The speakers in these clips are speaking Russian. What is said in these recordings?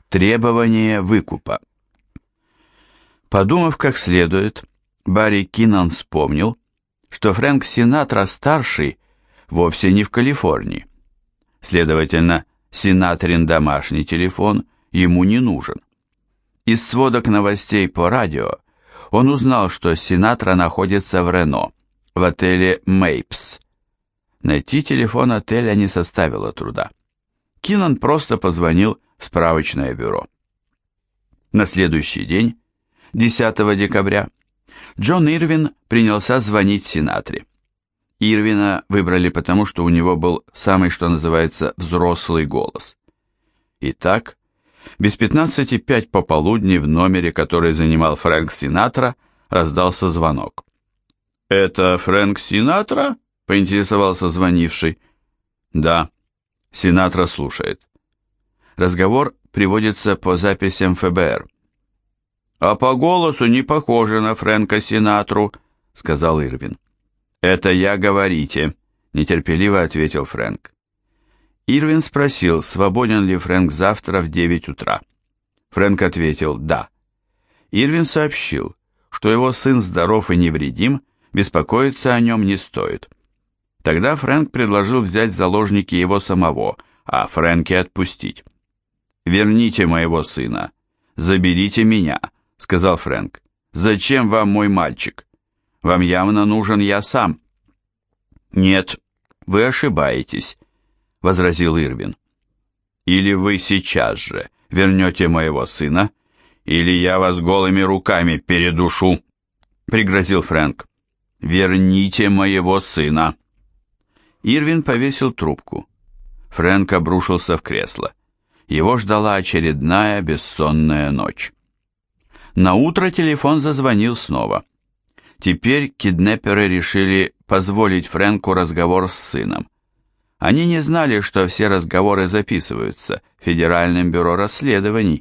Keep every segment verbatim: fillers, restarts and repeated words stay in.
Требование выкупа. Подумав как следует, Барри Киннон вспомнил, что Фрэнк Синатра-старший вовсе не в Калифорнии. Следовательно, Синатрин домашний телефон ему не нужен. Из сводок новостей по радио он узнал, что Синатра находится в Рено, в отеле «Мейпс». Найти телефон отеля не составило труда. Киннон просто позвонил в справочное бюро. На следующий день, десятого декабря, Джон Ирвин принялся звонить Синатре. Ирвина выбрали потому, что у него был самый, что называется, взрослый голос. Итак, без пятнадцати пять пополудни в номере, который занимал Фрэнк Синатра, раздался звонок. «Это Фрэнк Синатра?» — поинтересовался звонивший. «Да». Синатра слушает. Разговор приводится по записям эф бэ эр. «А по голосу не похоже на Фрэнка Синатру», — сказал Ирвин. «Это я, говорите», — нетерпеливо ответил Фрэнк. Ирвин спросил, свободен ли Фрэнк завтра в девять утра. Фрэнк ответил «да». Ирвин сообщил, что его сын здоров и невредим, беспокоиться о нем не стоит. Тогда Фрэнк предложил взять в заложники его самого, а Фрэнки отпустить. «Верните моего сына, заберите меня», — сказал Фрэнк. «Зачем вам мой мальчик? Вам явно нужен я сам». «Нет, вы ошибаетесь», — возразил Ирвин. «Или вы сейчас же вернете моего сына, или я вас голыми руками передушу», — пригрозил Фрэнк. «Верните моего сына». Ирвин повесил трубку. Фрэнк обрушился в кресло. Его ждала очередная бессонная ночь. Наутро телефон зазвонил снова. Теперь киднеперы решили позволить Фрэнку разговор с сыном. Они не знали, что все разговоры записываются Федеральным бюро расследований.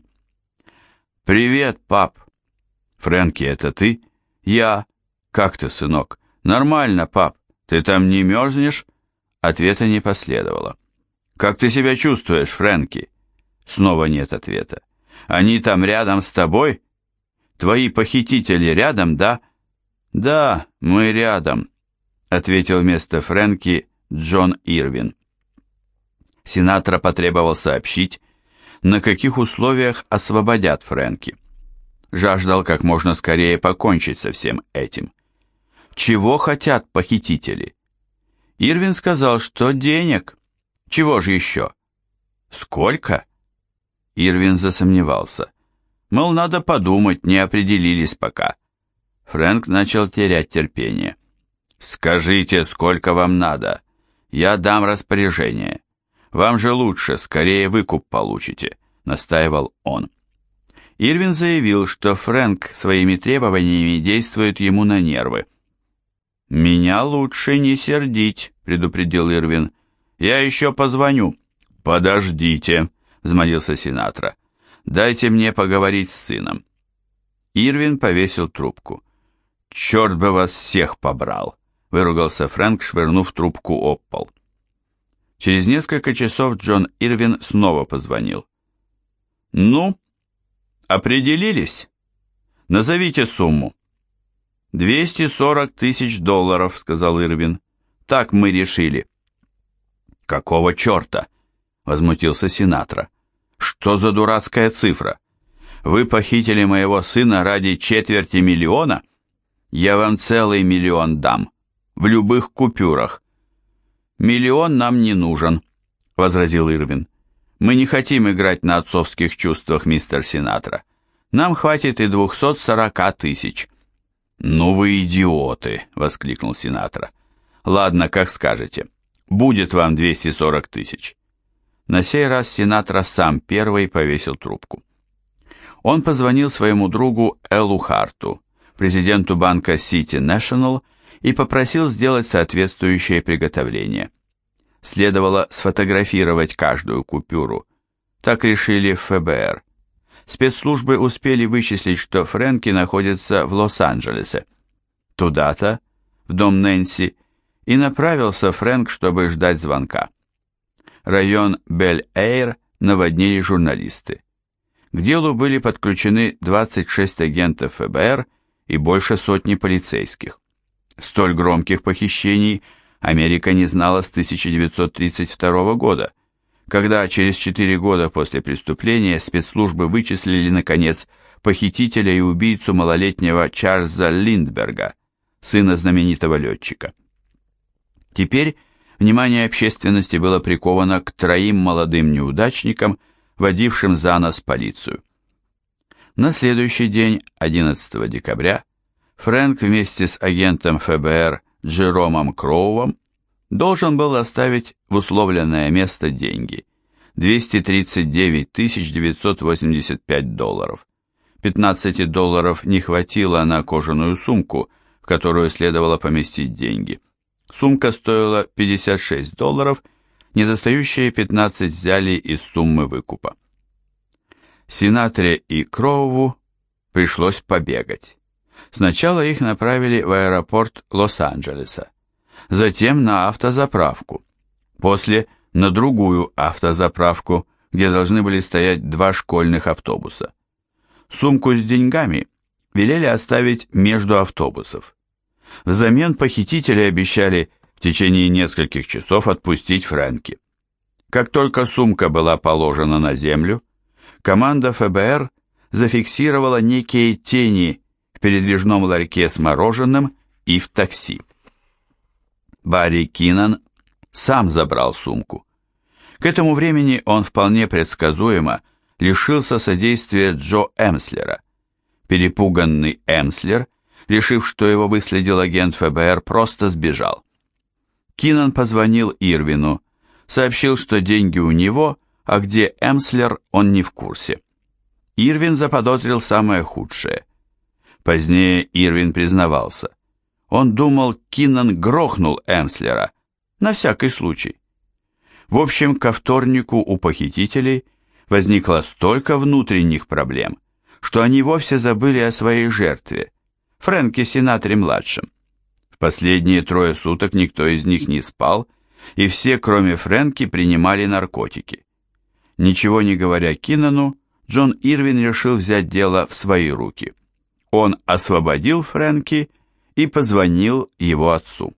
«Привет, пап!» «Фрэнки, это ты?» «Я!» «Как ты, сынок?» «Нормально, пап. Ты там не мерзнешь?» Ответа не последовало. «Как ты себя чувствуешь, Фрэнки?» Снова нет ответа. «Они там рядом с тобой?» «Твои похитители рядом, да?» «Да, мы рядом», — ответил вместо Фрэнки Джон Ирвин. Синатра потребовал сообщить, на каких условиях освободят Фрэнки. Жаждал как можно скорее покончить со всем этим. Чего хотят похитители? Ирвин сказал, что денег. Чего же еще? Сколько? Ирвин засомневался. Мол, надо подумать, не определились пока. Фрэнк начал терять терпение. «Скажите, сколько вам надо? Я дам распоряжение. Вам же лучше, скорее выкуп получите», — настаивал он. Ирвин заявил, что Фрэнк своими требованиями действует ему на нервы. «Меня лучше не сердить», — предупредил Ирвин. «Я еще позвоню». «Подождите», — взмолился Синатра. «Дайте мне поговорить с сыном». Ирвин повесил трубку. «Черт бы вас всех побрал», — выругался Фрэнк, швырнув трубку об пол. Через несколько часов Джон Ирвин снова позвонил. «Ну, определились? Назовите сумму». «Двести сорок тысяч долларов», — сказал Ирвин. «Так мы решили». «Какого черта?» — возмутился Синатра. «Что за дурацкая цифра? Вы похитили моего сына ради четверти миллиона? Я вам целый миллион дам, в любых купюрах». «Миллион нам не нужен», — возразил Ирвин. «Мы не хотим играть на отцовских чувствах, мистер Синатра. Нам хватит и двухсот сорока тысяч». «Ну вы идиоты!» — воскликнул Синатра. «Ладно, как скажете. Будет вам двести сорок тысяч». На сей раз Синатра сам первый повесил трубку. Он позвонил своему другу Эллу Харту, президенту банка City National, и попросил сделать соответствующее приготовление. Следовало сфотографировать каждую купюру. Так решили в эф бэ эр. Спецслужбы успели вычислить, что Фрэнки находится в Лос-Анджелесе. Туда-то, в дом Нэнси, и направился Фрэнк, чтобы ждать звонка. Район Бель-Эйр наводнили журналисты. к делу были подключены двадцать шесть агентов эф бэ эр и больше сотни полицейских. Столь громких похищений Америка не знала с тысяча девятьсот тридцать второго года, когда через четыре года после преступления спецслужбы вычислили, наконец, похитителя и убийцу малолетнего Чарльза Линдберга, сына знаменитого летчика. Теперь внимание общественности было приковано к троим молодым неудачникам, водившим за нос полицию. На следующий день, одиннадцатого декабря, Фрэнк вместе с агентом эф бэ эр Джеромом Кроувом должен был оставить в условленное место деньги – двести тридцать девять тысяч девятьсот восемьдесят пять долларов. пятнадцати долларов не хватило на кожаную сумку, в которую следовало поместить деньги. Сумка стоила пятьдесят шесть долларов, недостающие пятнадцать взяли из суммы выкупа. Синатре и Кроуву пришлось побегать. Сначала их направили в аэропорт Лос-Анджелеса, затем на автозаправку, после на другую автозаправку, где должны были стоять два школьных автобуса. Сумку с деньгами велели оставить между автобусов. Взамен похитители обещали в течение нескольких часов отпустить Фрэнки. Как только сумка была положена на землю, команда эф бэ эр зафиксировала некие тени в передвижном ларьке с мороженым и в такси. Барри Киннан сам забрал сумку. К этому времени он вполне предсказуемо лишился содействия Джо Эмслера. Перепуганный Эмслер, решив, что его выследил агент эф бэ эр, просто сбежал. Киннан позвонил Ирвину, сообщил, что деньги у него, а где Эмслер, он не в курсе. Ирвин заподозрил самое худшее. Позднее Ирвин признавался. Он думал, Киннан грохнул Эмслера, на всякий случай. В общем, ко вторнику у похитителей возникло столько внутренних проблем, что они вовсе забыли о своей жертве, Фрэнке Синатре-младшем. В последние трое суток никто из них не спал, и все, кроме Фрэнки, принимали наркотики. Ничего не говоря Киннану, Джон Ирвин решил взять дело в свои руки. Он освободил Фрэнки и позвонил его отцу.